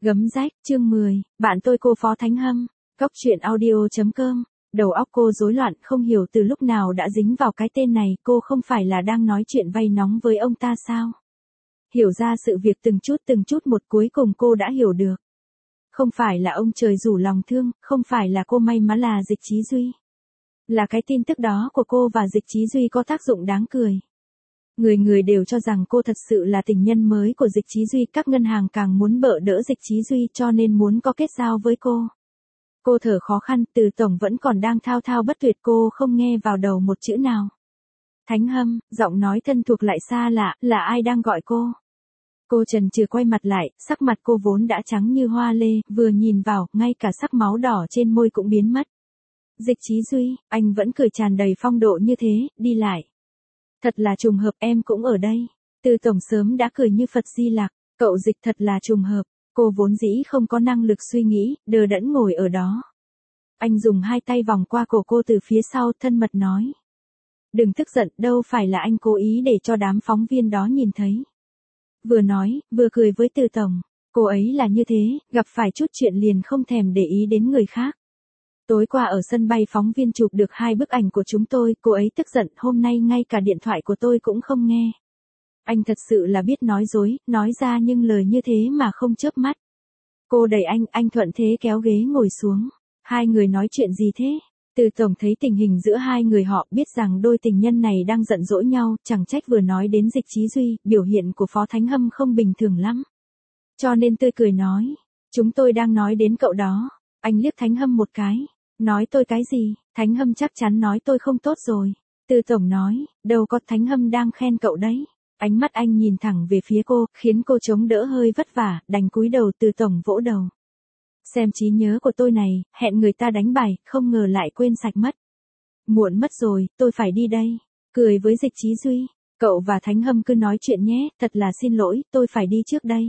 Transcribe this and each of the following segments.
Gấm rách, chương 10, bạn tôi cô Phó Thánh Hâm, Cóc truyện audio.com. Đầu óc cô rối loạn, không hiểu từ lúc nào đã dính vào cái tên này, cô không phải là đang nói chuyện vay nóng với ông ta sao? Hiểu ra sự việc từng chút một, cuối cùng cô đã hiểu được. Không phải là ông trời rủ lòng thương, không phải là cô may mắn, là Dịch Chí Duy. Là cái tin tức đó của cô và Dịch Chí Duy có tác dụng đáng cười. Người đều cho rằng cô thật sự là tình nhân mới của Dịch Chí Duy, các ngân hàng càng muốn bợ đỡ Dịch Chí Duy cho nên muốn có kết giao với cô. Cô thở khó khăn, Từ tổng vẫn còn đang thao thao bất tuyệt, cô không nghe vào đầu một chữ nào. Thánh Hâm, giọng nói thân thuộc lại xa lạ, là ai đang gọi cô? Cô chần chừ quay mặt lại, sắc mặt cô vốn đã trắng như hoa lê, vừa nhìn vào, ngay cả sắc máu đỏ trên môi cũng biến mất. Dịch Chí Duy, anh vẫn cười tràn đầy phong độ như thế, đi lại. Thật là trùng hợp, em cũng ở đây. Từ tổng sớm đã cười như Phật Di Lặc, cậu Dịch thật là trùng hợp. Cô vốn dĩ không có năng lực suy nghĩ, đờ đẫn ngồi ở đó. Anh dùng hai tay vòng qua cổ cô từ phía sau, thân mật nói. Đừng tức giận, đâu phải là anh cố ý để cho đám phóng viên đó nhìn thấy. Vừa nói, vừa cười với Từ tổng. Cô ấy là như thế, gặp phải chút chuyện liền không thèm để ý đến người khác. Tối qua ở sân bay phóng viên chụp được 2 bức ảnh của chúng tôi, cô ấy tức giận, hôm nay ngay cả điện thoại của tôi cũng không nghe. Anh thật sự là biết nói dối, nói ra nhưng lời như thế mà không chớp mắt. Cô đẩy anh thuận thế kéo ghế ngồi xuống. Hai người nói chuyện gì thế? Từ tổng thấy tình hình giữa hai người họ, biết rằng đôi tình nhân này đang giận dỗi nhau, chẳng trách vừa nói đến Dịch Chí Duy, biểu hiện của Phó Thánh Hâm không bình thường lắm. Cho nên tươi cười nói, chúng tôi đang nói đến cậu đó. Anh liếc Thánh Hâm một cái. Nói tôi cái gì? Thánh Hâm chắc chắn nói tôi không tốt rồi. Từ tổng nói, đâu có, Thánh Hâm đang khen cậu đấy. Ánh mắt anh nhìn thẳng về phía cô, khiến cô chống đỡ hơi vất vả, đành cúi đầu. Từ tổng vỗ đầu. Xem trí nhớ của tôi này, hẹn người ta đánh bài, không ngờ lại quên sạch mất. Muộn mất rồi, tôi phải đi đây. Cười với Dịch Chí Duy, cậu và Thánh Hâm cứ nói chuyện nhé, thật là xin lỗi, tôi phải đi trước đây.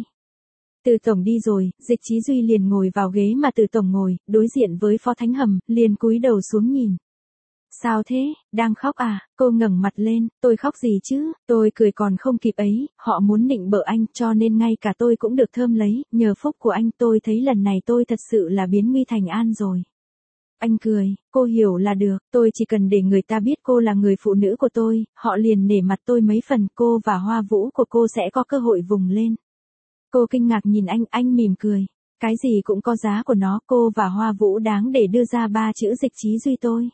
Từ tổng đi rồi, Dịch Chí Duy liền ngồi vào ghế mà Từ tổng ngồi, đối diện với Phó Thánh Hâm, liền cúi đầu xuống nhìn. Sao thế, đang khóc à? Cô ngẩng mặt lên, tôi khóc gì chứ, tôi cười còn không kịp ấy, họ muốn nịnh bợ anh cho nên ngay cả tôi cũng được thơm lấy, nhờ phúc của anh tôi thấy lần này tôi thật sự là biến nguy thành an rồi. Anh cười, cô hiểu là được, tôi chỉ cần để người ta biết cô là người phụ nữ của tôi, họ liền nể mặt tôi mấy phần, cô và Hoa Vũ của cô sẽ có cơ hội vùng lên. Cô kinh ngạc nhìn anh mỉm cười. Cái gì cũng có giá của nó, cô và Hoa Vũ đáng để đưa ra 3 chữ Dịch Chí Duy tôi.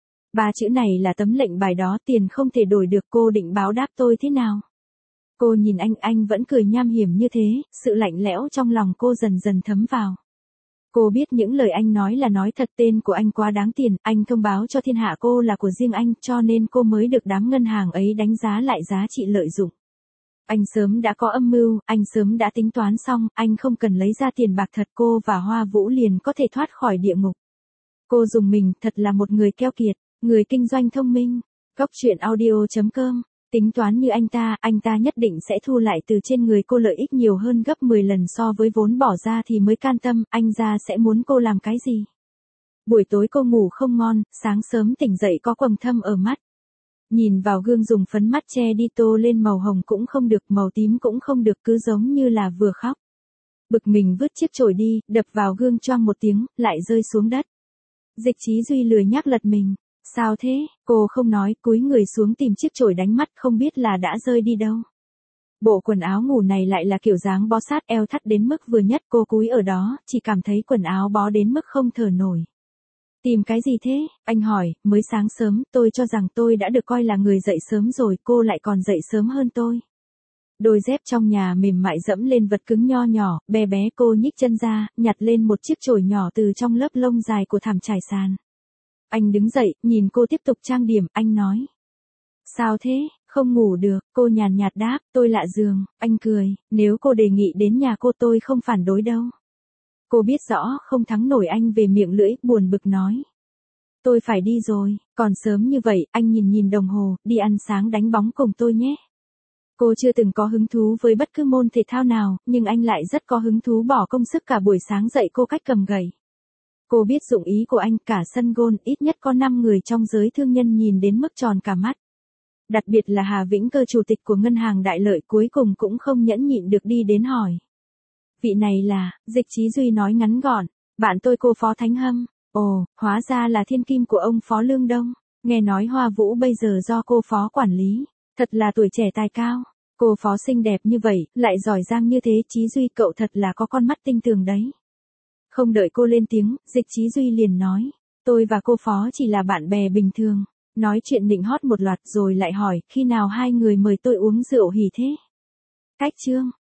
3 chữ này là tấm lệnh bài đó, tiền không thể đổi được, cô định báo đáp tôi thế nào? Cô nhìn anh vẫn cười nham hiểm như thế, sự lạnh lẽo trong lòng cô dần dần thấm vào. Cô biết những lời anh nói là nói thật, tên của anh quá đáng tiền, anh thông báo cho thiên hạ cô là của riêng anh, cho nên cô mới được đám ngân hàng ấy đánh giá lại giá trị lợi dụng. Anh sớm đã có âm mưu, anh sớm đã tính toán xong, anh không cần lấy ra tiền bạc thật, cô và Hoa Vũ liền có thể thoát khỏi địa ngục. Cô dùng mình, thật là một người keo kiệt, người kinh doanh thông minh. Cóc truyện audio.com, tính toán như anh ta nhất định sẽ thu lại từ trên người cô lợi ích nhiều hơn gấp 10 lần so với vốn bỏ ra thì mới can tâm, anh ra sẽ muốn cô làm cái gì. Buổi tối cô ngủ không ngon, sáng sớm tỉnh dậy có quầng thâm ở mắt. Nhìn vào gương dùng phấn mắt che đi, tô lên màu hồng cũng không được, màu tím cũng không được, cứ giống như là vừa khóc. Bực mình vứt chiếc chổi đi, đập vào gương choang một tiếng, lại rơi xuống đất. Dịch Chí Duy lười nhác lật mình. Sao thế? Cô không nói, cúi người xuống tìm chiếc chổi đánh mắt, không biết là đã rơi đi đâu. Bộ quần áo ngủ này lại là kiểu dáng bó sát eo thắt đến mức vừa nhất, cô cúi ở đó, chỉ cảm thấy quần áo bó đến mức không thở nổi. Tìm cái gì thế? Anh hỏi, mới sáng sớm, tôi cho rằng tôi đã được coi là người dậy sớm rồi, cô lại còn dậy sớm hơn tôi. Đôi dép trong nhà mềm mại dẫm lên vật cứng nho nhỏ, bé bé, cô nhích chân ra, nhặt lên một chiếc chổi nhỏ từ trong lớp lông dài của thảm trải sàn. Anh đứng dậy, nhìn cô tiếp tục trang điểm, anh nói. Sao thế, không ngủ được, cô nhàn nhạt đáp, tôi lạ giường, anh cười, nếu cô đề nghị đến nhà cô tôi không phản đối đâu. Cô biết rõ không thắng nổi anh về miệng lưỡi, buồn bực nói. Tôi phải đi rồi, còn sớm như vậy, anh nhìn đồng hồ, đi ăn sáng đánh bóng cùng tôi nhé. Cô chưa từng có hứng thú với bất cứ môn thể thao nào, nhưng anh lại rất có hứng thú bỏ công sức cả buổi sáng dậy cô cách cầm gậy. Cô biết dụng ý của anh, cả sân golf ít nhất có 5 người trong giới thương nhân nhìn đến mức tròn cả mắt. Đặc biệt là Hà Vĩnh Cơ, chủ tịch của ngân hàng Đại Lợi, cuối cùng cũng không nhẫn nhịn được đi đến hỏi. Vị này là, Dịch Chí Duy nói ngắn gọn, bạn tôi cô Phó Thánh Hâm. Ồ, hóa ra là thiên kim của ông Phó Lương Đông. Nghe nói Hoa Vũ bây giờ do cô Phó quản lý. Thật là tuổi trẻ tài cao. Cô Phó xinh đẹp như vậy, lại giỏi giang như thế, Chí Duy cậu thật là có con mắt tinh tường đấy. Không đợi cô lên tiếng, Dịch Chí Duy liền nói. Tôi và cô Phó chỉ là bạn bè bình thường. Nói chuyện nịnh hót một loạt rồi lại hỏi, khi nào hai người mời tôi uống rượu hỉ thế? Cách chương.